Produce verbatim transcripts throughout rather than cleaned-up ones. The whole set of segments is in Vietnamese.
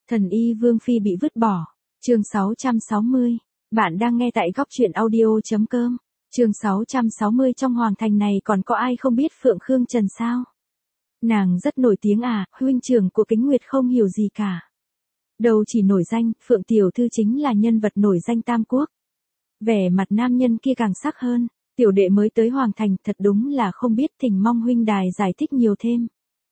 Thần y Vương Phi bị vứt bỏ. Chương sáu trăm sáu mươi. Bạn đang nghe tại góc truyện audio.com. Chương sáu trăm sáu mươi. Trong hoàng thành này còn có ai không biết Phượng Khương Trần sao? Nàng rất nổi tiếng à, huynh trưởng của Kính Nguyệt không hiểu gì cả. Đâu chỉ nổi danh, Phượng Tiểu Thư chính là nhân vật nổi danh Tam Quốc. Vẻ mặt nam nhân kia càng sắc hơn, tiểu đệ mới tới hoàng thành thật đúng là không biết, thỉnh mong huynh đài giải thích nhiều thêm.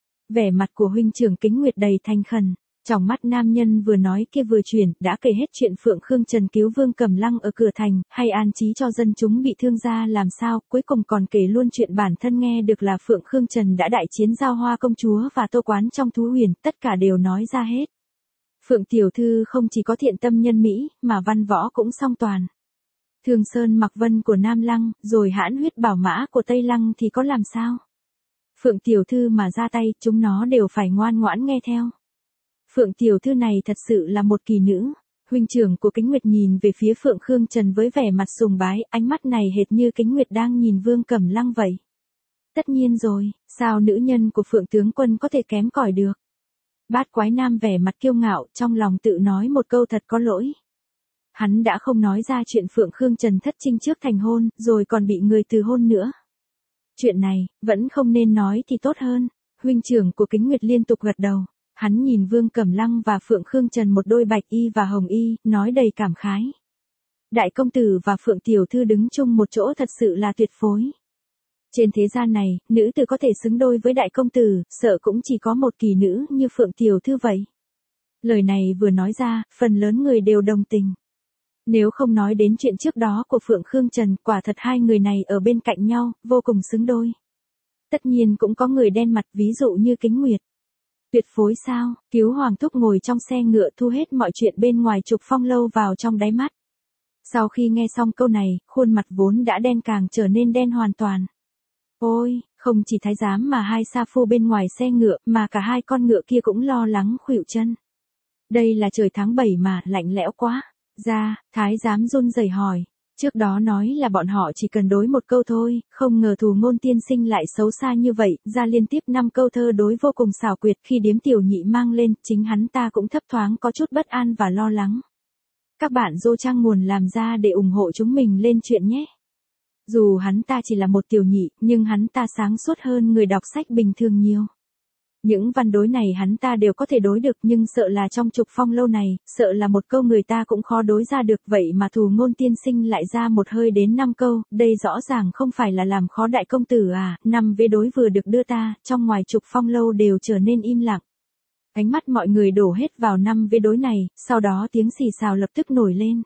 Vẻ mặt của huynh trưởng Kính Nguyệt đầy thành khẩn. Trong mắt nam nhân vừa nói kia vừa chuyển, đã kể hết chuyện Phượng Khương Trần cứu Vương Cẩm Lăng ở cửa thành, hay an trí cho dân chúng bị thương ra làm sao, cuối cùng còn kể luôn chuyện bản thân nghe được là Phượng Khương Trần đã đại chiến giao Hoa công chúa và Tô Quán trong thú huyền, tất cả đều nói ra hết. Phượng Tiểu Thư không chỉ có thiện tâm nhân mỹ, mà văn võ cũng song toàn. Thường Sơn Mặc Vân của Nam Lăng, rồi hãn huyết bảo mã của Tây Lăng thì có làm sao? Phượng Tiểu Thư mà ra tay, chúng nó đều phải ngoan ngoãn nghe theo. Phượng Tiểu Thư này thật sự là một kỳ nữ. Huynh trưởng của Kính Nguyệt nhìn về phía Phượng Khương Trần với vẻ mặt sùng bái, ánh mắt này hệt như Kính Nguyệt đang nhìn Vương Cẩm Lăng vậy. Tất nhiên rồi, sao nữ nhân của Phượng tướng quân có thể kém cỏi được? Bát Quái Nam vẻ mặt kiêu ngạo, trong lòng tự nói một câu thật có lỗi. Hắn đã không nói ra chuyện Phượng Khương Trần thất trinh trước thành hôn, rồi còn bị người từ hôn nữa. Chuyện này, vẫn không nên nói thì tốt hơn. Huynh trưởng của Kính Nguyệt liên tục gật đầu. Hắn nhìn Vương Cẩm Lăng và Phượng Khương Trần một đôi bạch y và hồng y, nói đầy cảm khái. Đại công tử và Phượng Tiểu Thư đứng chung một chỗ thật sự là tuyệt phối. Trên thế gian này, nữ tử có thể xứng đôi với đại công tử, sợ cũng chỉ có một kỳ nữ như Phượng Tiểu Thư vậy. Lời này vừa nói ra, phần lớn người đều đồng tình. Nếu không nói đến chuyện trước đó của Phượng Khương Trần, quả thật hai người này ở bên cạnh nhau, vô cùng xứng đôi. Tất nhiên cũng có người đen mặt, ví dụ như Kính Nguyệt. Tuyệt phối sao? Cứu Hoàng thúc ngồi trong xe ngựa thu hết mọi chuyện bên ngoài Trục Phong lâu vào trong đáy mắt. Sau khi nghe xong câu này, khuôn mặt vốn đã đen càng trở nên đen hoàn toàn. Ôi, không chỉ thái giám mà hai sa phu bên ngoài xe ngựa, mà cả hai con ngựa kia cũng lo lắng khuỵu chân. Đây là trời tháng bảy mà, lạnh lẽo quá. Ra, thái giám run rẩy hỏi. Trước đó nói là bọn họ chỉ cần đối một câu thôi, không ngờ Thù Ngôn tiên sinh lại xấu xa như vậy, ra liên tiếp năm câu thơ đối vô cùng xảo quyệt, khi điếm tiểu nhị mang lên, chính hắn ta cũng thấp thoáng có chút bất an và lo lắng. Các bạn dô trang nguồn làm ra để ủng hộ chúng mình lên chuyện nhé. Dù hắn ta chỉ là một tiểu nhị, nhưng hắn ta sáng suốt hơn người đọc sách bình thường nhiều. Những văn đối này hắn ta đều có thể đối được, nhưng sợ là trong Trục Phong lâu này, sợ là một câu người ta cũng khó đối ra được, vậy mà Thù Ngôn tiên sinh lại ra một hơi đến năm câu, đây rõ ràng không phải là làm khó đại công tử à. Năm vế đối vừa được đưa ta, trong ngoài Trục Phong lâu đều trở nên im lặng. Ánh mắt mọi người đổ hết vào năm vế đối này, sau đó tiếng xì xào lập tức nổi lên.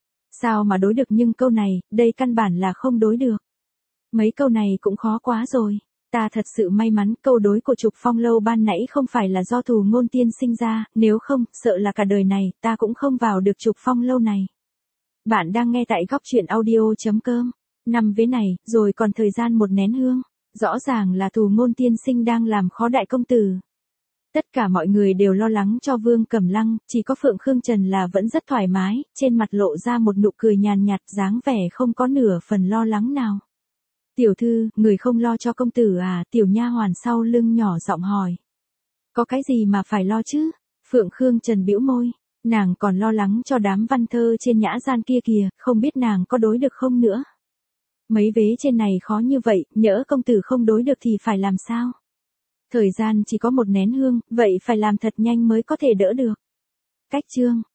Sao mà đối được, nhưng câu này, đây căn bản là không đối được. Mấy câu này cũng khó quá rồi. Ta thật sự may mắn, câu đối của Trục Phong lâu ban nãy không phải là do Thù Ngôn tiên sinh ra, nếu không, sợ là cả đời này, ta cũng không vào được Trục Phong lâu này. Bạn đang nghe tại góc truyện audio.com. Năm vế này, rồi còn thời gian một nén hương. Rõ ràng là Thù Ngôn tiên sinh đang làm khó đại công tử. Tất cả mọi người đều lo lắng cho Vương Cẩm Lăng, chỉ có Phượng Khương Trần là vẫn rất thoải mái, trên mặt lộ ra một nụ cười nhàn nhạt, dáng vẻ không có nửa phần lo lắng nào. Tiểu thư, người không lo cho công tử à? Tiểu nha hoàn sau lưng nhỏ giọng hỏi. Có cái gì mà phải lo chứ? Phượng Khương Trần bĩu môi, nàng còn lo lắng cho đám văn thơ trên nhã gian kia kìa, không biết nàng có đối được không nữa. Mấy vế trên này khó như vậy, nhỡ công tử không đối được thì phải làm sao? Thời gian chỉ có một nén hương, vậy phải làm thật nhanh mới có thể đỡ được. Cách chương,